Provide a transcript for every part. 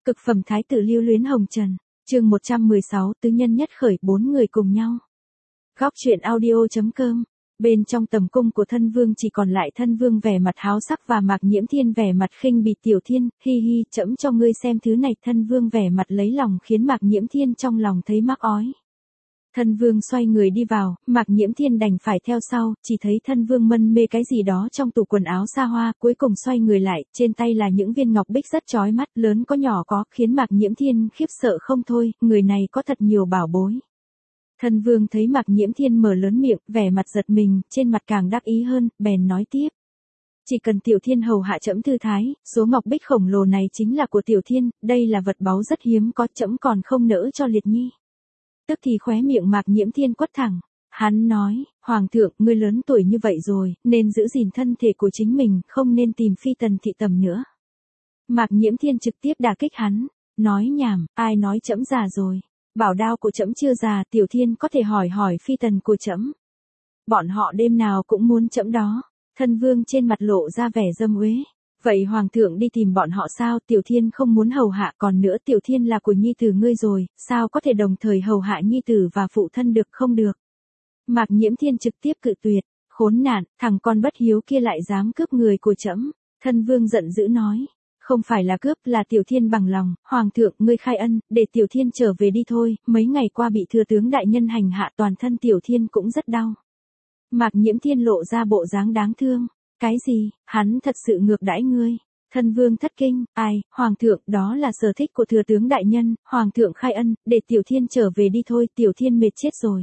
Cực phẩm thái tử lưu luyến hồng trần, chương 116 tứ nhân nhất khởi 4 người cùng nhau. Góc truyện audio.com. Bên trong tầm cung của thân vương chỉ còn lại thân vương vẻ mặt háo sắc và Mạc Nhiễm Thiên vẻ mặt khinh bỉ. Tiểu Thiên, hi hi, trẫm cho ngươi xem thứ này. Thân vương vẻ mặt lấy lòng khiến Mạc Nhiễm Thiên trong lòng thấy mắc ói. Thân vương xoay người đi vào, Mạc Nhiễm Thiên đành phải theo sau, chỉ thấy thân vương mân mê cái gì đó trong tủ quần áo xa hoa, cuối cùng xoay người lại, trên tay là những viên ngọc bích rất chói mắt, lớn có nhỏ có, khiến Mạc Nhiễm Thiên khiếp sợ không thôi, người này có thật nhiều bảo bối. Thân vương thấy Mạc Nhiễm Thiên mở lớn miệng, vẻ mặt giật mình, trên mặt càng đắc ý hơn, bèn nói tiếp. Chỉ cần Tiểu Thiên hầu hạ trẫm thư thái, số ngọc bích khổng lồ này chính là của Tiểu Thiên, đây là vật báu rất hiếm có, trẫm còn không nỡ cho Liệt Nhi. Tức thì khóe miệng Mạc Nhiễm Thiên quất thẳng. Hắn nói, Hoàng thượng, ngươi lớn tuổi như vậy rồi, nên giữ gìn thân thể của chính mình, không nên tìm phi tần thị tầm nữa. Mạc Nhiễm Thiên trực tiếp đả kích hắn, nói nhảm, ai nói trẫm già rồi. Bảo đao của trẫm chưa già, Tiểu Thiên có thể hỏi phi tần của trẫm. Bọn họ đêm nào cũng muốn trẫm đó. Thân vương trên mặt lộ ra vẻ dâm uế. Vậy Hoàng thượng đi tìm bọn họ sao? Tiểu Thiên không muốn hầu hạ, còn nữa Tiểu Thiên là của nhi tử ngươi rồi, sao có thể đồng thời hầu hạ nhi tử và phụ thân được? Không được. Mạc Nhiễm Thiên trực tiếp cự tuyệt. Khốn nạn, thằng con bất hiếu kia lại dám cướp người của trẫm. Thân vương giận dữ nói. Không phải là cướp, là Tiểu Thiên bằng lòng. Hoàng thượng, ngươi khai ân, để Tiểu Thiên trở về đi thôi. Mấy ngày qua bị thừa tướng đại nhân hành hạ, toàn thân Tiểu Thiên cũng rất đau. Mạc Nhiễm Thiên lộ ra bộ dáng đáng thương. Cái gì, hắn thật sự ngược đãi ngươi. Thân vương thất kinh, ai, Hoàng thượng, đó là sở thích của thừa tướng đại nhân, Hoàng thượng khai ân, để Tiểu Thiên trở về đi thôi, Tiểu Thiên mệt chết rồi.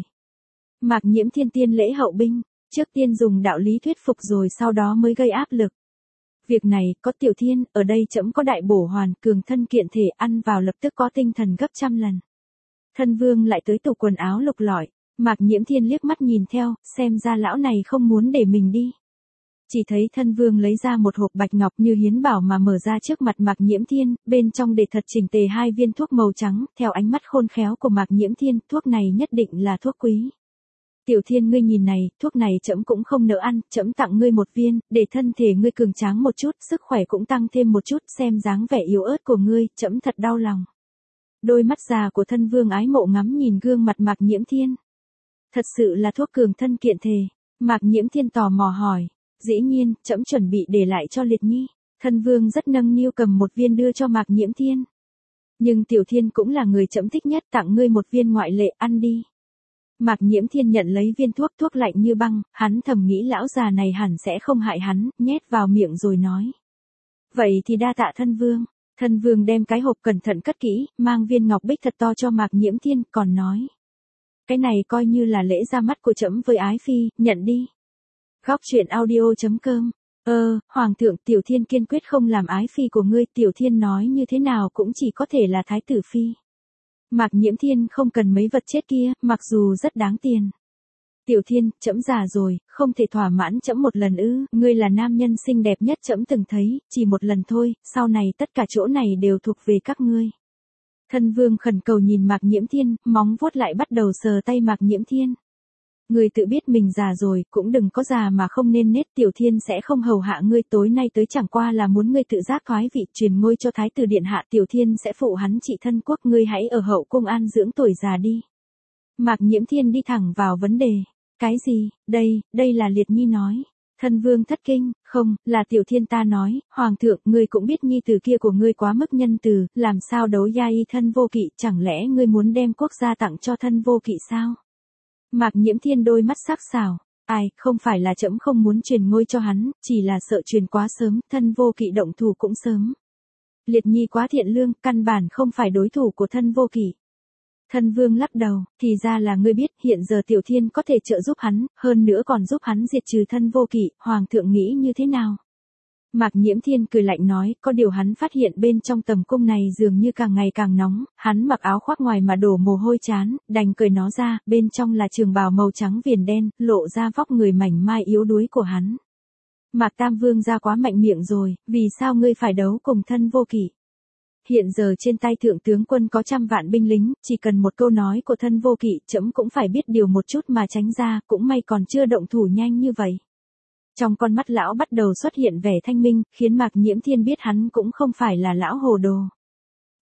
Mạc Nhiễm Thiên tiên lễ hậu binh, trước tiên dùng đạo lý thuyết phục rồi sau đó mới gây áp lực. Việc này, có Tiểu Thiên, ở đây trẫm có đại bổ hoàn, cường thân kiện thể, ăn vào lập tức có tinh thần gấp trăm lần. Thân vương lại tới tủ quần áo lục lọi, Mạc Nhiễm Thiên liếc mắt nhìn theo, xem ra lão này không muốn để mình đi. Chỉ thấy thân vương lấy ra một hộp bạch ngọc như hiến bảo mà mở ra trước mặt Mạc Nhiễm Thiên, bên trong để thật chỉnh tề 2 viên thuốc màu trắng, theo ánh mắt khôn khéo của Mạc Nhiễm Thiên, thuốc này nhất định là thuốc quý. Tiểu Thiên ngươi nhìn này, thuốc này trẫm cũng không nỡ ăn, trẫm tặng ngươi 1 viên, để thân thể ngươi cường tráng một chút, sức khỏe cũng tăng thêm một chút, xem dáng vẻ yếu ớt của ngươi, trẫm thật đau lòng. Đôi mắt già của thân vương ái mộ ngắm nhìn gương mặt Mạc Nhiễm Thiên. Thật sự là thuốc cường thân kiện thể. Mạc Nhiễm Thiên tò mò hỏi. Dĩ nhiên, trẫm chuẩn bị để lại cho Liệt Nhi. Thân vương rất nâng niu cầm 1 viên đưa cho Mạc Nhiễm Thiên. Nhưng Tiểu Thiên cũng là người trẫm thích nhất, tặng ngươi 1 viên ngoại lệ, ăn đi. Mạc Nhiễm Thiên nhận lấy viên thuốc lạnh như băng, hắn thầm nghĩ lão già này hẳn sẽ không hại hắn, nhét vào miệng rồi nói. Vậy thì đa tạ thân vương. Thân vương đem cái hộp cẩn thận cất kỹ, mang viên ngọc bích thật to cho Mạc Nhiễm Thiên, còn nói. Cái này coi như là lễ ra mắt của trẫm với ái phi, nhận đi. Góc truyện audio.com. Hoàng thượng, Tiểu Thiên kiên quyết không làm ái phi của ngươi, Tiểu Thiên nói như thế nào cũng chỉ có thể là thái tử phi. Mạc Nhiễm Thiên không cần mấy vật chết kia, mặc dù rất đáng tiền. Tiểu Thiên, trẫm già rồi, không thể thỏa mãn trẫm một lần ư? Ngươi là nam nhân xinh đẹp nhất trẫm từng thấy, chỉ một lần thôi, sau này tất cả chỗ này đều thuộc về các ngươi. Thân vương khẩn cầu nhìn Mạc Nhiễm Thiên, móng vuốt lại bắt đầu sờ tay Mạc Nhiễm Thiên. Ngươi tự biết mình già rồi, cũng đừng có già mà không nên nết, Tiểu Thiên sẽ không hầu hạ ngươi, tối nay tới chẳng qua là muốn ngươi tự giác thoái vị truyền ngôi cho thái tử điện hạ, Tiểu Thiên sẽ phụ hắn trị thân quốc, ngươi hãy ở hậu cung an dưỡng tuổi già đi. Mạc Nhiễm Thiên đi thẳng vào vấn đề. Cái gì, đây là Liệt Nhi nói. Thân vương thất kinh, không, là Tiểu Thiên ta nói, Hoàng thượng, ngươi cũng biết nhi tử kia của ngươi quá mức nhân từ, làm sao đấu gia y thân vô kỵ, chẳng lẽ ngươi muốn đem quốc gia tặng cho thân vô kỵ sao? Mạc Nhiễm Thiên đôi mắt sắc sảo, ai, không phải là trẫm không muốn truyền ngôi cho hắn, chỉ là sợ truyền quá sớm, thân vô kỵ động thủ cũng sớm. Liệt Nhi quá thiện lương, căn bản không phải đối thủ của thân vô kỵ. Thân vương lắc đầu, thì ra là ngươi biết, hiện giờ Tiểu Thiên có thể trợ giúp hắn, hơn nữa còn giúp hắn diệt trừ thân vô kỵ, Hoàng thượng nghĩ như thế nào? Mạc Nhiễm Thiên cười lạnh nói, có điều hắn phát hiện bên trong tầm cung này dường như càng ngày càng nóng, hắn mặc áo khoác ngoài mà đổ mồ hôi chán, đành cởi nó ra, bên trong là trường bào màu trắng viền đen, lộ ra vóc người mảnh mai yếu đuối của hắn. Mạc Tam Vương ra quá mạnh miệng rồi, vì sao ngươi phải đấu cùng thân vô kỵ? Hiện giờ trên tay thượng tướng quân có 100 vạn binh lính, chỉ cần một câu nói của thân vô kỵ, trẫm cũng phải biết điều một chút mà tránh ra, cũng may còn chưa động thủ nhanh như vậy. Trong con mắt lão bắt đầu xuất hiện vẻ thanh minh, khiến Mạc Nhiễm Thiên biết hắn cũng không phải là lão hồ đồ.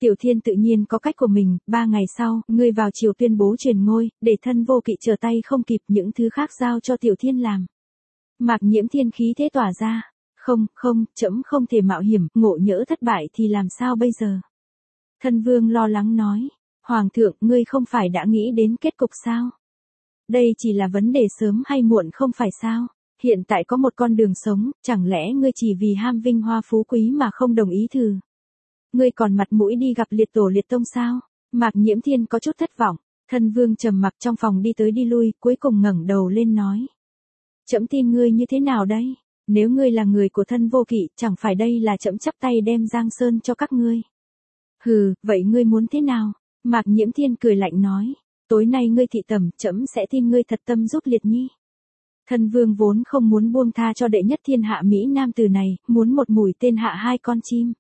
Tiểu Thiên tự nhiên có cách của mình, 3 ngày sau, ngươi vào triều tuyên bố truyền ngôi, để Thân Vô Kỵ trở tay không kịp, những thứ khác giao cho Tiểu Thiên làm. Mạc Nhiễm Thiên khí thế tỏa ra. Không, không, trẫm không thể mạo hiểm, ngộ nhỡ thất bại thì làm sao bây giờ? Thân Vương lo lắng nói. Hoàng thượng, ngươi không phải đã nghĩ đến kết cục sao? Đây chỉ là vấn đề sớm hay muộn không phải sao? Hiện tại có một con đường sống, chẳng lẽ ngươi chỉ vì ham vinh hoa phú quý mà không đồng ý thử? Ngươi còn mặt mũi đi gặp liệt tổ liệt tông sao? Mạc Nhiễm Thiên có chút thất vọng. Thân Vương trầm mặc trong phòng đi tới đi lui, cuối cùng ngẩng đầu lên nói. Trẫm tin ngươi như thế nào đây? Nếu ngươi là người của Thân Vô Kỵ, chẳng phải đây là trẫm chắp tay đem Giang Sơn cho các ngươi. Hừ, vậy ngươi muốn thế nào? Mạc Nhiễm Thiên cười lạnh nói. Tối nay ngươi thị tẩm, trẫm sẽ tin ngươi thật tâm giúp Liệt Nhi. Thân Vương vốn không muốn buông tha cho đệ nhất thiên hạ Mỹ Nam tử này, muốn một mũi tên hạ 2 con chim.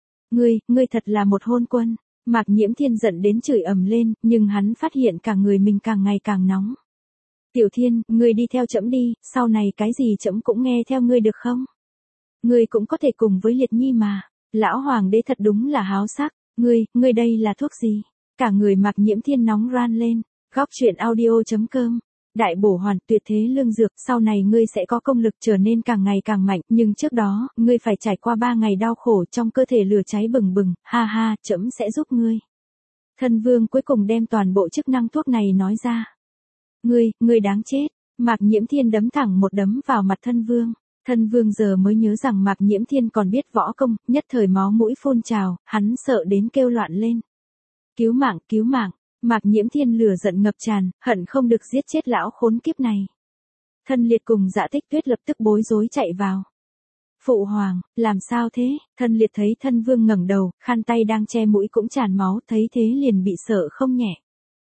Ngươi thật là một hôn quân. Mạc Nhiễm Thiên giận đến chửi ầm lên, nhưng hắn phát hiện cả người mình càng ngày càng nóng. Tiểu Thiên, ngươi đi theo trẫm đi, sau này cái gì trẫm cũng nghe theo ngươi được không? Ngươi cũng có thể cùng với Liệt Nhi mà. Lão hoàng đế thật đúng là háo sắc. Ngươi đây là thuốc gì? Cả người Mạc Nhiễm Thiên nóng ran lên. Góc truyện audio.com. Đại bổ hoàn tuyệt thế lương dược, sau này ngươi sẽ có công lực trở nên càng ngày càng mạnh, nhưng trước đó, ngươi phải trải qua 3 ngày đau khổ trong cơ thể lửa cháy bừng bừng, ha ha, trẫm sẽ giúp ngươi. Thân Vương cuối cùng đem toàn bộ chức năng thuốc này nói ra. Ngươi đáng chết. Mạc Nhiễm Thiên đấm thẳng một đấm vào mặt Thân Vương. Thân Vương giờ mới nhớ rằng Mạc Nhiễm Thiên còn biết võ công, nhất thời máu mũi phun trào, hắn sợ đến kêu loạn lên. Cứu mạng, cứu mạng. Mạc Nhiễm Thiên lửa giận ngập tràn, hận không được giết chết lão khốn kiếp này. Thân Liệt cùng Dạ Tích Tuyết lập tức bối rối chạy vào. Phụ hoàng, làm sao thế? Thân Liệt thấy Thân Vương ngẩng đầu, khăn tay đang che mũi cũng tràn máu, thấy thế liền bị sợ không nhẹ.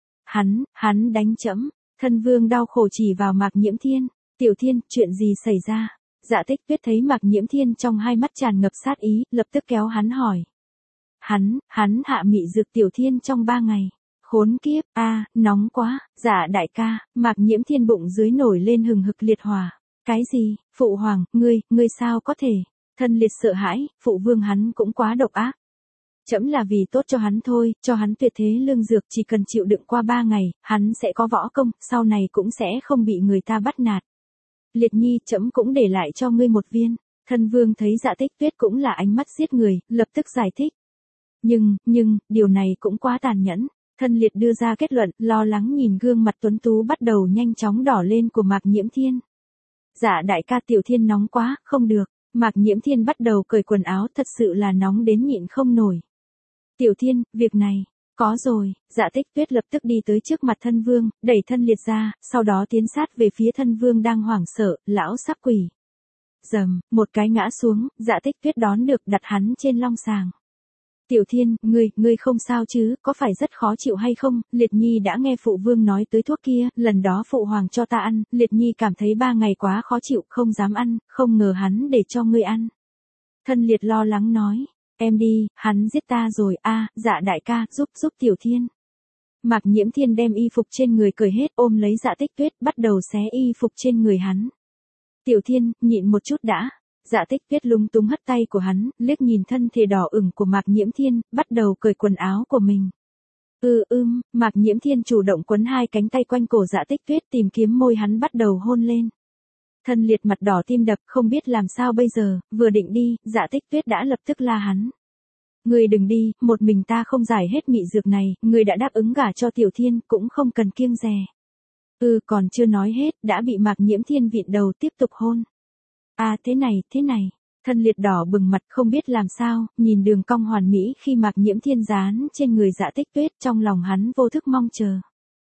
Hắn đánh trẫm. Thân Vương đau khổ chỉ vào Mạc Nhiễm Thiên. Tiểu Thiên, chuyện gì xảy ra? Dạ Tích Tuyết thấy Mạc Nhiễm Thiên trong hai mắt tràn ngập sát ý, lập tức kéo hắn hỏi. Hắn hạ mị dược Tiểu Thiên trong 3 ngày. Khốn kiếp, nóng quá. Dạ đại ca. Mạc Nhiễm Thiên bụng dưới nổi lên hừng hực liệt hỏa. Cái gì? Phụ hoàng, ngươi sao có thể? Thân Liệt sợ hãi, phụ vương hắn cũng quá độc ác. Trẫm là vì tốt cho hắn thôi, cho hắn tuyệt thế lương dược, chỉ cần chịu đựng qua 3 ngày, hắn sẽ có võ công, sau này cũng sẽ không bị người ta bắt nạt. Liệt Nhi, trẫm cũng để lại cho ngươi 1 viên. Thân Vương thấy Dạ Tích Tuyết cũng là ánh mắt giết người, lập tức giải thích. Nhưng, điều này cũng quá tàn nhẫn. Thân Liệt đưa ra kết luận, lo lắng nhìn gương mặt tuấn tú bắt đầu nhanh chóng đỏ lên của Mạc Nhiễm Thiên. Dạ đại ca, Tiểu Thiên nóng quá, không được. Mạc Nhiễm Thiên bắt đầu cởi quần áo, thật sự là nóng đến nhịn không nổi. Tiểu Thiên, việc này, có rồi. Dạ Tích Tuyết lập tức đi tới trước mặt Thân Vương, đẩy Thân Liệt ra, sau đó tiến sát về phía Thân Vương đang hoảng sợ, lão sắc quỷ. Dầm, một cái ngã xuống, Dạ Tích Tuyết đón được đặt hắn trên long sàng. Tiểu Thiên, ngươi không sao chứ, có phải rất khó chịu hay không? Liệt Nhi đã nghe phụ vương nói tới thuốc kia, lần đó phụ hoàng cho ta ăn, Liệt Nhi cảm thấy 3 ngày quá khó chịu, không dám ăn, không ngờ hắn để cho ngươi ăn. Thân Liệt lo lắng nói, em đi, hắn giết ta rồi, Dạ đại ca, giúp Tiểu Thiên. Mạc Nhiễm Thiên đem y phục trên người cởi hết, ôm lấy Dạ Tích Tuyết, bắt đầu xé y phục trên người hắn. Tiểu Thiên, nhịn một chút đã. Dạ Tích Tuyết lung tung hất tay của hắn, liếc nhìn thân thể đỏ ửng của Mạc Nhiễm Thiên, bắt đầu cởi quần áo của mình. Mạc Nhiễm Thiên chủ động quấn 2 cánh tay quanh cổ Dạ Tích Tuyết, tìm kiếm môi hắn bắt đầu hôn lên. Thân Liệt mặt đỏ tim đập, không biết làm sao bây giờ, vừa định đi, Dạ Tích Tuyết đã lập tức la hắn. Ngươi đừng đi, một mình ta không giải hết mị dược này, ngươi đã đáp ứng gả cho Tiểu Thiên, cũng không cần kiêng dè. Còn chưa nói hết, đã bị Mạc Nhiễm Thiên vịn đầu tiếp tục hôn. Thế này. Thân Liệt đỏ bừng mặt không biết làm sao, nhìn đường cong hoàn mỹ khi Mạc Nhiễm Thiên dán trên người Dạ Tích Tuyết, trong lòng hắn vô thức mong chờ.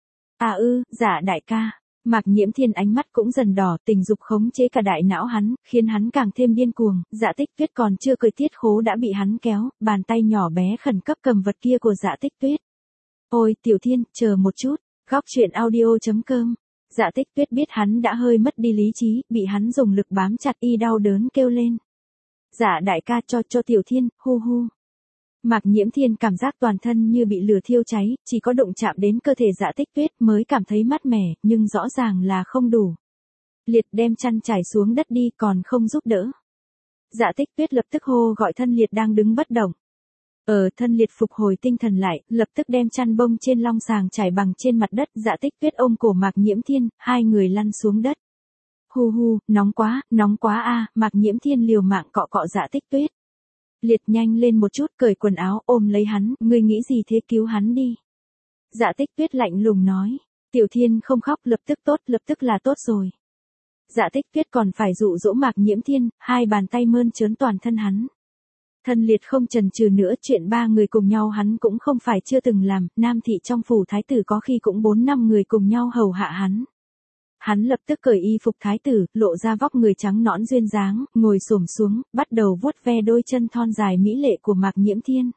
Dạ đại ca. Mạc Nhiễm Thiên ánh mắt cũng dần đỏ, tình dục khống chế cả đại não hắn, khiến hắn càng thêm điên cuồng. Dạ Tích Tuyết còn chưa cởi tiết khố đã bị hắn kéo, bàn tay nhỏ bé khẩn cấp cầm vật kia của Dạ Tích Tuyết. Ôi Tiểu Thiên, chờ một chút. Góc truyện audio.com. Dạ Tích Tuyết biết hắn đã hơi mất đi lý trí, bị hắn dùng lực bám chặt y đau đớn kêu lên. Dạ đại ca, cho Tiểu Thiên, hu. Mạc Nhiễm Thiên cảm giác toàn thân như bị lửa thiêu cháy, chỉ có đụng chạm đến cơ thể Dạ Tích Tuyết mới cảm thấy mát mẻ, nhưng rõ ràng là không đủ. Liệt đem chăn trải xuống đất đi, còn không giúp đỡ. Dạ Tích Tuyết lập tức hô gọi Thân Liệt đang đứng bất động. Thân liệt phục hồi tinh thần lại, lập tức đem chăn bông trên long sàng trải bằng trên mặt đất, Dạ Tích Tuyết ôm cổ Mạc Nhiễm Thiên, hai người lăn xuống đất. Hu hu, nóng quá a, Mạc Nhiễm Thiên liều mạng cọ cọ Dạ Tích Tuyết. Liệt nhanh lên một chút, cởi quần áo, ôm lấy hắn, ngươi nghĩ gì thế, cứu hắn đi. Dạ Tích Tuyết lạnh lùng nói, Tiểu Thiên không khóc, lập tức là tốt rồi. Dạ Tích Tuyết còn phải dụ dỗ Mạc Nhiễm Thiên, hai bàn tay mơn trớn toàn thân hắn. Thân liệt không chần chừ nữa, chuyện ba người cùng nhau hắn cũng không phải chưa từng làm, Nam thị trong phủ thái tử có khi cũng 4-5 người cùng nhau hầu hạ hắn. Hắn lập tức cởi y phục thái tử, lộ ra vóc người trắng nõn duyên dáng, ngồi xổm xuống, bắt đầu vuốt ve đôi chân thon dài mỹ lệ của Mạc Nhiễm Thiên.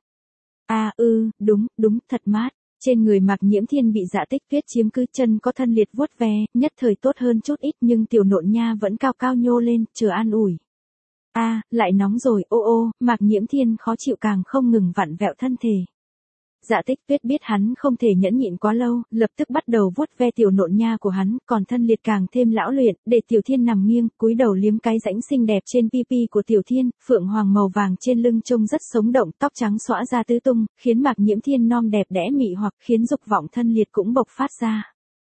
Đúng, thật mát. Trên người Mạc Nhiễm Thiên bị Dạ Tích Tuyết chiếm cứ, chân có thân liệt vuốt ve, nhất thời tốt hơn chút ít, nhưng tiểu nộn nha vẫn cao cao nhô lên, chờ an ủi. Lại nóng rồi, Mạc Nhiễm Thiên khó chịu càng không ngừng vặn vẹo thân thể. Dạ Tích Tuyết biết hắn không thể nhẫn nhịn quá lâu, lập tức bắt đầu vuốt ve tiểu nộn nha của hắn, còn thân liệt càng thêm lão luyện, để Tiểu Thiên nằm nghiêng, cúi đầu liếm cái rãnh xinh đẹp trên pipi của Tiểu Thiên, phượng hoàng màu vàng trên lưng trông rất sống động, tóc trắng xõa ra tứ tung, khiến Mạc Nhiễm Thiên non đẹp đẽ mị hoặc khiến dục vọng thân liệt cũng bộc phát ra.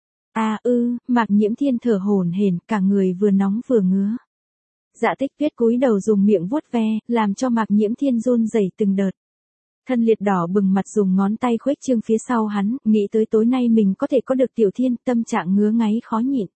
Mạc Nhiễm Thiên thở hổn hển, cả người vừa nóng vừa ngứa. Dạ Tích Tuyết cúi đầu dùng miệng vuốt ve, làm cho Mạc Nhiễm Thiên run rẩy từng đợt. Thân liệt đỏ bừng mặt dùng ngón tay khuếch trương phía sau hắn, nghĩ tới tối nay mình có thể có được Tiểu Thiên, tâm trạng ngứa ngáy khó nhịn.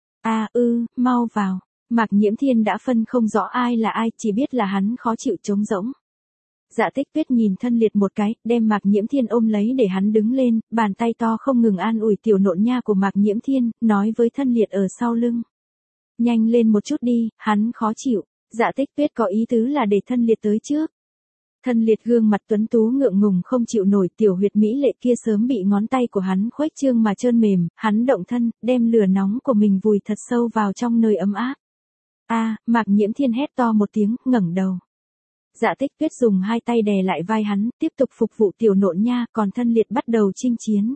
Mau vào. Mạc Nhiễm Thiên đã phân không rõ ai là ai, chỉ biết là hắn khó chịu trống rỗng. Dạ Tích Tuyết nhìn thân liệt một cái, đem Mạc Nhiễm Thiên ôm lấy để hắn đứng lên, bàn tay to không ngừng an ủi tiểu nộn nha của Mạc Nhiễm Thiên, nói với thân liệt ở sau lưng. Nhanh lên một chút đi, hắn khó chịu. Dạ Tích Tuyết có ý tứ là để thân liệt tới trước. Thân liệt gương mặt tuấn tú ngượng ngùng không chịu nổi, tiểu huyệt mỹ lệ kia sớm bị ngón tay của hắn khuếch trương mà trơn mềm, hắn động thân, đem lửa nóng của mình vùi thật sâu vào trong nơi ấm áp. Mạc Nhiễm Thiên hét to một tiếng, ngẩng đầu. Dạ Tích Tuyết dùng hai tay đè lại vai hắn, tiếp tục phục vụ tiểu nộn nha, còn thân liệt bắt đầu chinh chiến.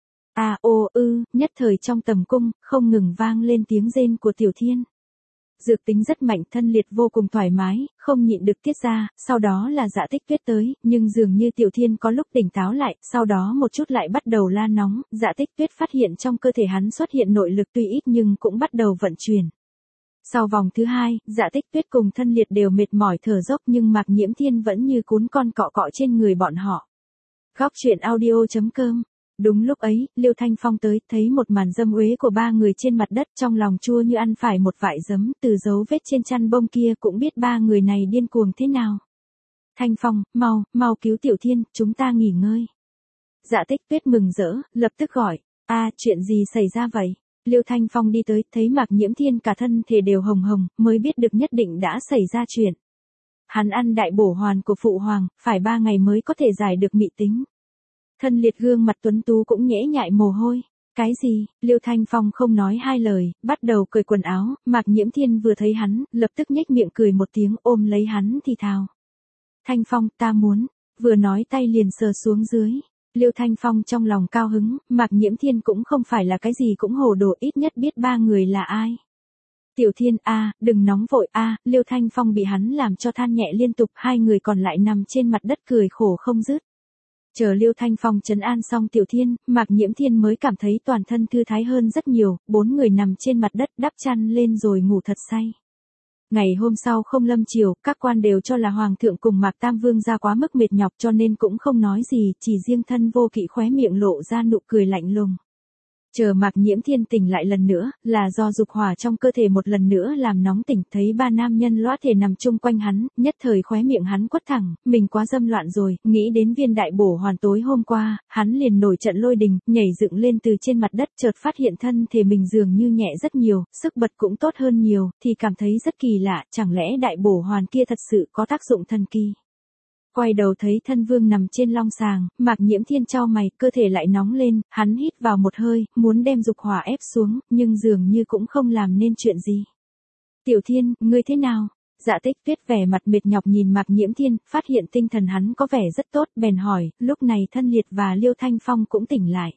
Nhất thời trong tầm cung, không ngừng vang lên tiếng rên của Tiểu Thiên. Dược tính rất mạnh, thân liệt vô cùng thoải mái, không nhịn được tiết ra, sau đó là Dạ Tích Tuyết tới, nhưng dường như Tiểu Thiên có lúc tỉnh táo lại, sau đó một chút lại bắt đầu la nóng, Dạ Tích Tuyết phát hiện trong cơ thể hắn xuất hiện nội lực tuy ít nhưng cũng bắt đầu vận chuyển. Sau vòng thứ 2, Dạ Tích Tuyết cùng thân liệt đều mệt mỏi thở dốc nhưng Mạc Nhiễm Thiên vẫn như cún con cọ cọ trên người bọn họ. Góc truyện audio.com. Đúng lúc ấy, Liêu Thanh Phong tới, thấy một màn dâm uế của ba người trên mặt đất, trong lòng chua như ăn phải một vại giấm, từ dấu vết trên chăn bông kia cũng biết ba người này điên cuồng thế nào. Thanh Phong, mau cứu Tiểu Thiên, chúng ta nghỉ ngơi. Dạ Tích Tuyết mừng rỡ, lập tức gọi, chuyện gì xảy ra vậy? Liêu Thanh Phong đi tới, thấy Mạc Nhiễm Thiên cả thân thể đều hồng hồng, mới biết được nhất định đã xảy ra chuyện. Hắn ăn đại bổ hoàn của phụ hoàng, phải 3 ngày mới có thể giải được mị tính. Thân liệt gương mặt tuấn tú cũng nhễ nhại mồ hôi. Cái gì? Liêu Thanh Phong không nói hai lời, bắt đầu cởi quần áo, Mạc Nhiễm Thiên vừa thấy hắn, lập tức nhếch miệng cười một tiếng, ôm lấy hắn thì thào. Thanh Phong, ta muốn, vừa nói tay liền sờ xuống dưới. Liêu Thanh Phong trong lòng cao hứng, Mạc Nhiễm Thiên cũng không phải là cái gì cũng hồ đồ, ít nhất biết ba người là ai. Tiểu Thiên, đừng nóng vội, Liêu Thanh Phong bị hắn làm cho than nhẹ liên tục, hai người còn lại nằm trên mặt đất cười khổ không dứt. Chờ Liêu Thanh Phong trấn an xong Tiểu Thiên, Mạc Nhiễm Thiên mới cảm thấy toàn thân thư thái hơn rất nhiều, 4 người nằm trên mặt đất đắp chăn lên rồi ngủ thật say. Ngày hôm sau không lâm chiều, các quan đều cho là Hoàng thượng cùng Mạc Tam Vương ra quá mức mệt nhọc cho nên cũng không nói gì, chỉ riêng Thân Vô Kỵ khóe miệng lộ ra nụ cười lạnh lùng. Chờ Mạc Nhiễm Thiên tỉnh lại lần nữa, là do dục hỏa trong cơ thể một lần nữa làm nóng tỉnh, thấy ba nam nhân lõa thể nằm chung quanh hắn, nhất thời khóe miệng hắn quất thẳng, mình quá dâm loạn rồi, nghĩ đến viên đại bổ hoàn tối hôm qua, hắn liền nổi trận lôi đình, nhảy dựng lên từ trên mặt đất, chợt phát hiện thân thể mình dường như nhẹ rất nhiều, sức bật cũng tốt hơn nhiều, thì cảm thấy rất kỳ lạ, chẳng lẽ đại bổ hoàn kia thật sự có tác dụng thần kỳ. Quay đầu thấy Thân Vương nằm trên long sàng, Mạc Nhiễm Thiên chau mày, cơ thể lại nóng lên, hắn hít vào một hơi, muốn đem dục hỏa ép xuống, nhưng dường như cũng không làm nên chuyện gì. Tiểu Thiên, ngươi thế nào? Dạ Tích Tuyết vẻ mặt mệt nhọc nhìn Mạc Nhiễm Thiên, phát hiện tinh thần hắn có vẻ rất tốt, bèn hỏi, lúc này Thân Liệt và Liêu Thanh Phong cũng tỉnh lại.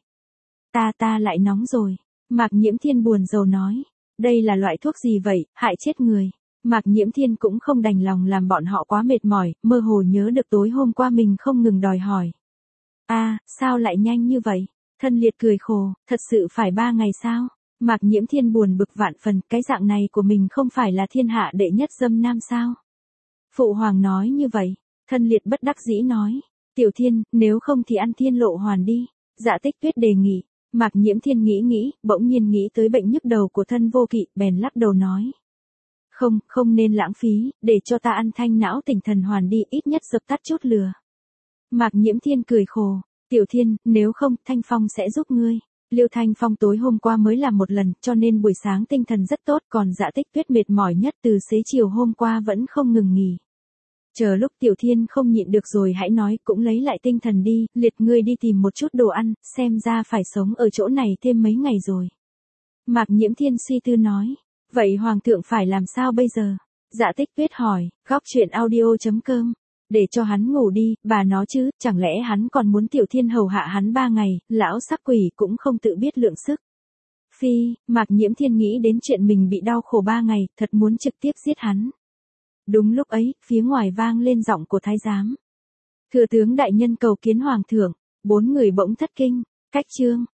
Ta lại nóng rồi. Mạc Nhiễm Thiên buồn rầu nói, đây là loại thuốc gì vậy, hại chết người. Mạc Nhiễm Thiên cũng không đành lòng làm bọn họ quá mệt mỏi, mơ hồ nhớ được tối hôm qua mình không ngừng đòi hỏi. Sao lại nhanh như vậy? Thân liệt cười khổ, thật sự phải 3 ngày sao? Mạc Nhiễm Thiên buồn bực vạn phần, cái dạng này của mình không phải là thiên hạ đệ nhất dâm nam sao? Phụ hoàng nói như vậy, thân liệt bất đắc dĩ nói. Tiểu Thiên, nếu không thì ăn Thiên Lộ Hoàn đi. Dạ Tích Tuyết đề nghị. Mạc Nhiễm Thiên nghĩ, bỗng nhiên nghĩ tới bệnh nhức đầu của Thân Vô Kỵ, bèn lắc đầu nói. Không nên lãng phí, để cho ta ăn Thanh Não Tỉnh Thần Hoàn đi, ít nhất dập tắt chút lửa. Mạc Nhiễm Thiên cười khổ. Tiểu Thiên, nếu không, Thanh Phong sẽ giúp ngươi. Liêu Thanh Phong tối hôm qua mới làm một lần, cho nên buổi sáng tinh thần rất tốt, còn Dạ Tích Tuyết mệt mỏi nhất từ xế chiều hôm qua vẫn không ngừng nghỉ. Chờ lúc Tiểu Thiên không nhịn được rồi hãy nói, cũng lấy lại tinh thần đi, liệt ngươi đi tìm một chút đồ ăn, xem ra phải sống ở chỗ này thêm mấy ngày rồi. Mạc Nhiễm Thiên suy tư nói, vậy Hoàng thượng phải làm sao bây giờ? Dạ Tích Tuyết hỏi, góc chuyện audio.com. Để cho hắn ngủ đi, bà nó chứ, chẳng lẽ hắn còn muốn Tiểu Thiên hầu hạ hắn 3 ngày, lão sắc quỷ cũng không tự biết lượng sức. Phi, Mạc Nhiễm Thiên nghĩ đến chuyện mình bị đau khổ 3 ngày, thật muốn trực tiếp giết hắn. Đúng lúc ấy, phía ngoài vang lên giọng của thái giám. Thừa tướng đại nhân cầu kiến hoàng thượng, 4 người bỗng thất kinh, cách chương.